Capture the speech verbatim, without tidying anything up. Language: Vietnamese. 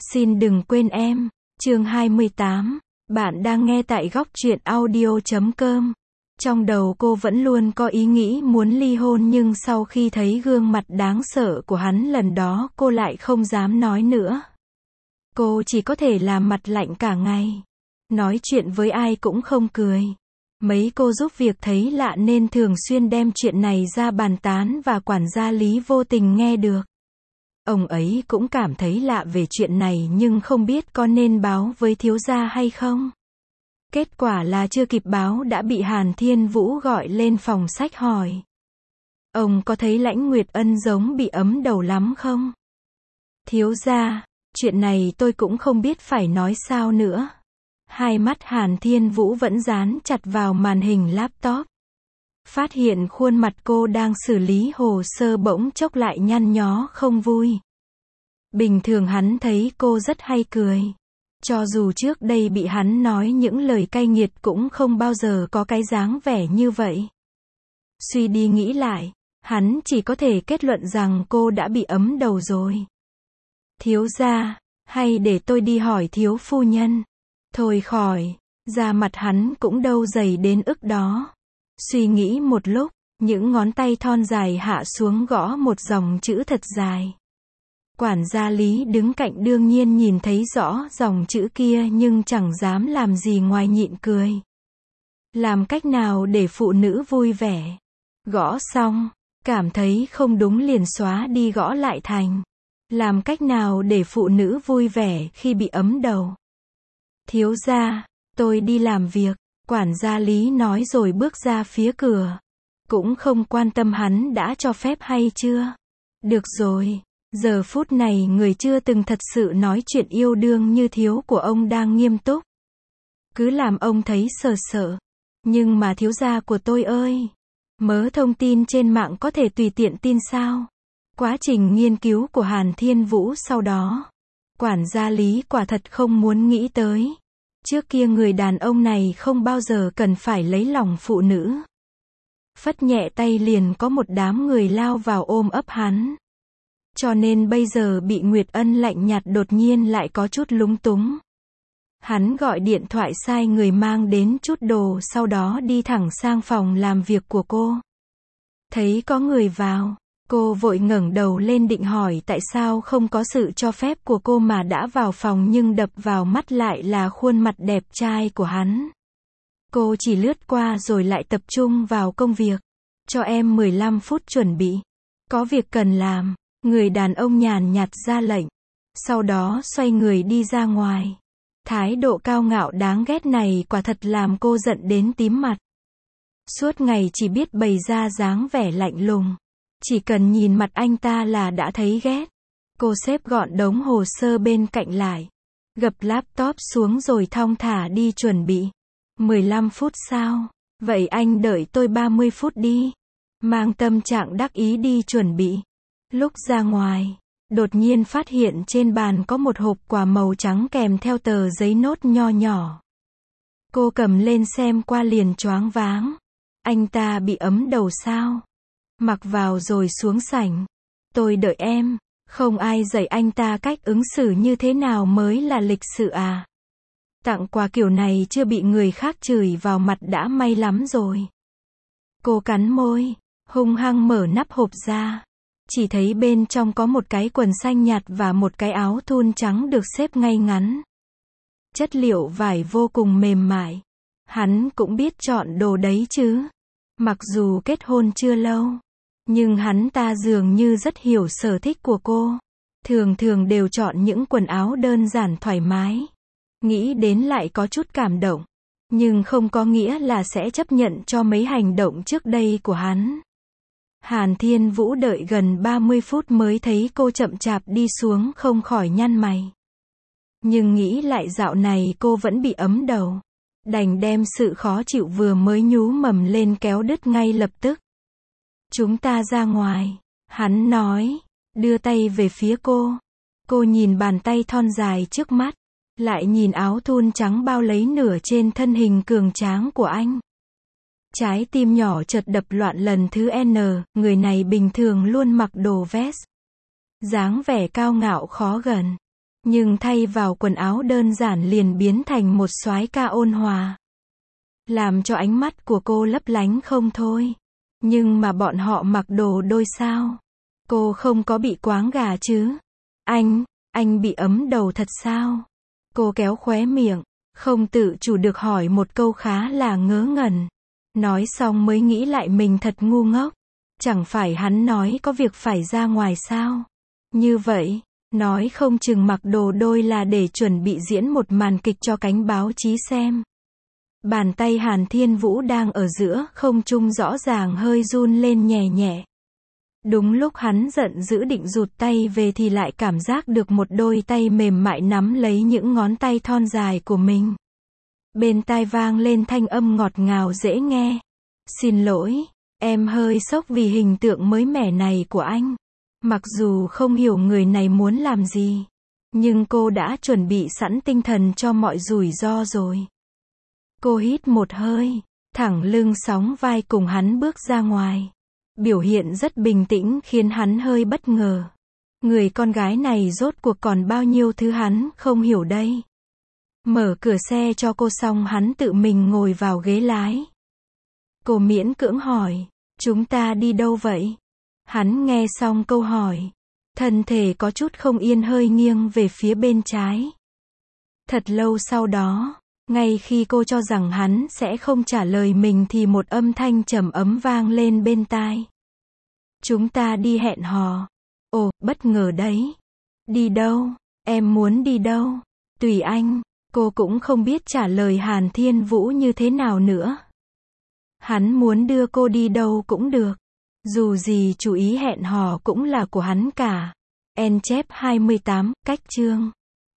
Xin đừng quên em. Chương hai mươi tám. Bạn đang nghe tại góc truyện audio chấm com. Trong đầu cô vẫn luôn có ý nghĩ muốn ly hôn, nhưng sau khi thấy gương mặt đáng sợ của hắn lần đó, cô lại không dám nói nữa. Cô chỉ có thể làm mặt lạnh cả ngày. Nói chuyện với ai cũng không cười. Mấy cô giúp việc thấy lạ nên thường xuyên đem chuyện này ra bàn tán, và quản gia Lý vô tình nghe được. Ông ấy cũng cảm thấy lạ về chuyện này nhưng không biết có nên báo với thiếu gia hay không. Kết quả là chưa kịp báo đã bị Hàn Thiên Vũ gọi lên phòng sách hỏi. Ông có thấy Lãnh Nguyệt Ân giống bị ấm đầu lắm không? Thiếu gia, chuyện này tôi cũng không biết phải nói sao nữa. Hai mắt Hàn Thiên Vũ vẫn dán chặt vào màn hình laptop. Phát hiện khuôn mặt cô đang xử lý hồ sơ bỗng chốc lại nhăn nhó không vui. Bình thường hắn thấy cô rất hay cười. Cho dù trước đây bị hắn nói những lời cay nghiệt cũng không bao giờ có cái dáng vẻ như vậy. Suy đi nghĩ lại, hắn chỉ có thể kết luận rằng cô đã bị ấm đầu rồi. Thiếu gia, hay để tôi đi hỏi thiếu phu nhân. Thôi khỏi, da mặt hắn cũng đâu dày đến ức đó. Suy nghĩ một lúc, những ngón tay thon dài hạ xuống gõ một dòng chữ thật dài. Quản gia Lý đứng cạnh đương nhiên nhìn thấy rõ dòng chữ kia nhưng chẳng dám làm gì ngoài nhịn cười. Làm cách nào để phụ nữ vui vẻ? Gõ xong, cảm thấy không đúng liền xóa đi gõ lại thành. Làm cách nào để phụ nữ vui vẻ khi bị ấm đầu? Thiếu gia, tôi đi làm việc. Quản gia Lý nói rồi bước ra phía cửa. Cũng không quan tâm hắn đã cho phép hay chưa. Được rồi, giờ phút này người chưa từng thật sự nói chuyện yêu đương như thiếu của ông đang nghiêm túc. Cứ làm ông thấy sợ sợ. Nhưng mà thiếu gia của tôi ơi, mớ thông tin trên mạng có thể tùy tiện tin sao? Quá trình nghiên cứu của Hàn Thiên Vũ sau đó, quản gia Lý quả thật không muốn nghĩ tới. Trước kia người đàn ông này không bao giờ cần phải lấy lòng phụ nữ. Phất nhẹ tay liền có một đám người lao vào ôm ấp hắn. Cho nên bây giờ bị Nguyệt Ân lạnh nhạt đột nhiên lại có chút lúng túng. Hắn gọi điện thoại sai người mang đến chút đồ, sau đó đi thẳng sang phòng làm việc của cô. Thấy có người vào, cô vội ngẩng đầu lên định hỏi tại sao không có sự cho phép của cô mà đã vào phòng, nhưng đập vào mắt lại là khuôn mặt đẹp trai của hắn. Cô chỉ lướt qua rồi lại tập trung vào công việc. Cho em mười lăm phút chuẩn bị. Có việc cần làm. Người đàn ông nhàn nhạt ra lệnh. Sau đó xoay người đi ra ngoài. Thái độ cao ngạo đáng ghét này quả thật làm cô giận đến tím mặt. Suốt ngày chỉ biết bày ra dáng vẻ lạnh lùng. Chỉ cần nhìn mặt anh ta là đã thấy ghét. Cô xếp gọn đống hồ sơ bên cạnh lại. Gập laptop xuống rồi thong thả đi chuẩn bị. mười lăm phút sao? Vậy anh đợi tôi ba mươi phút đi. Mang tâm trạng đắc ý đi chuẩn bị. Lúc ra ngoài, đột nhiên phát hiện trên bàn có một hộp quà màu trắng kèm theo tờ giấy nốt nho nhỏ. Cô cầm lên xem qua liền choáng váng. Anh ta bị ấm đầu sao? Mặc vào rồi xuống sảnh. Tôi đợi em. Không ai dạy anh ta cách ứng xử như thế nào mới là lịch sự à? Tặng quà kiểu này chưa bị người khác chửi vào mặt đã may lắm rồi. Cô cắn môi, hung hăng mở nắp hộp ra. Chỉ thấy bên trong có một cái quần xanh nhạt và một cái áo thun trắng được xếp ngay ngắn. Chất liệu vải vô cùng mềm mại. Hắn cũng biết chọn đồ đấy chứ. Mặc dù kết hôn chưa lâu, nhưng hắn ta dường như rất hiểu sở thích của cô. Thường thường đều chọn những quần áo đơn giản thoải mái. Nghĩ đến lại có chút cảm động. Nhưng không có nghĩa là sẽ chấp nhận cho mấy hành động trước đây của hắn. Hàn Thiên Vũ đợi gần ba mươi phút mới thấy cô chậm chạp đi xuống, không khỏi nhăn mày. Nhưng nghĩ lại dạo này cô vẫn bị ấm đầu. Đành đem sự khó chịu vừa mới nhú mầm lên kéo đứt ngay lập tức. Chúng ta ra ngoài. Hắn nói. Đưa tay về phía cô. Cô nhìn bàn tay thon dài trước mắt. Lại nhìn áo thun trắng bao lấy nửa trên thân hình cường tráng của anh. Trái tim nhỏ chợt đập loạn lần thứ N, người này bình thường luôn mặc đồ vest. Dáng vẻ cao ngạo khó gần. Nhưng thay vào quần áo đơn giản liền biến thành một soái ca ôn hòa. Làm cho ánh mắt của cô lấp lánh không thôi. Nhưng mà bọn họ mặc đồ đôi sao? Cô không có bị quáng gà chứ? Anh, anh bị ấm đầu thật sao? Cô kéo khóe miệng, không tự chủ được hỏi một câu khá là ngớ ngẩn. Nói xong mới nghĩ lại mình thật ngu ngốc. Chẳng phải hắn nói có việc phải ra ngoài sao? Như vậy, nói không chừng mặc đồ đôi là để chuẩn bị diễn một màn kịch cho cánh báo chí xem. Bàn tay Hàn Thiên Vũ đang ở giữa không trung rõ ràng hơi run lên nhẹ nhẹ. Đúng lúc hắn giận dữ định rụt tay về thì lại cảm giác được một đôi tay mềm mại nắm lấy những ngón tay thon dài của mình. Bên tai vang lên thanh âm ngọt ngào dễ nghe. Xin lỗi, em hơi sốc vì hình tượng mới mẻ này của anh. Mặc dù không hiểu người này muốn làm gì, nhưng cô đã chuẩn bị sẵn tinh thần cho mọi rủi ro rồi. Cô hít một hơi, thẳng lưng sóng vai cùng hắn bước ra ngoài. Biểu hiện rất bình tĩnh khiến hắn hơi bất ngờ. Người con gái này rốt cuộc còn bao nhiêu thứ hắn không hiểu đây. Mở cửa xe cho cô xong hắn tự mình ngồi vào ghế lái. Cô miễn cưỡng hỏi, chúng ta đi đâu vậy? Hắn nghe xong câu hỏi, thân thể có chút không yên hơi nghiêng về phía bên trái. Thật lâu sau đó, ngay khi cô cho rằng hắn sẽ không trả lời mình thì một âm thanh trầm ấm vang lên bên tai. Chúng ta đi hẹn hò. Ồ, bất ngờ đấy. Đi đâu? Em muốn đi đâu? Tùy anh. Cô cũng không biết trả lời Hàn Thiên Vũ như thế nào nữa. Hắn muốn đưa cô đi đâu cũng được. Dù gì chủ ý hẹn hò cũng là của hắn cả. En chép hai mươi tám, cách chương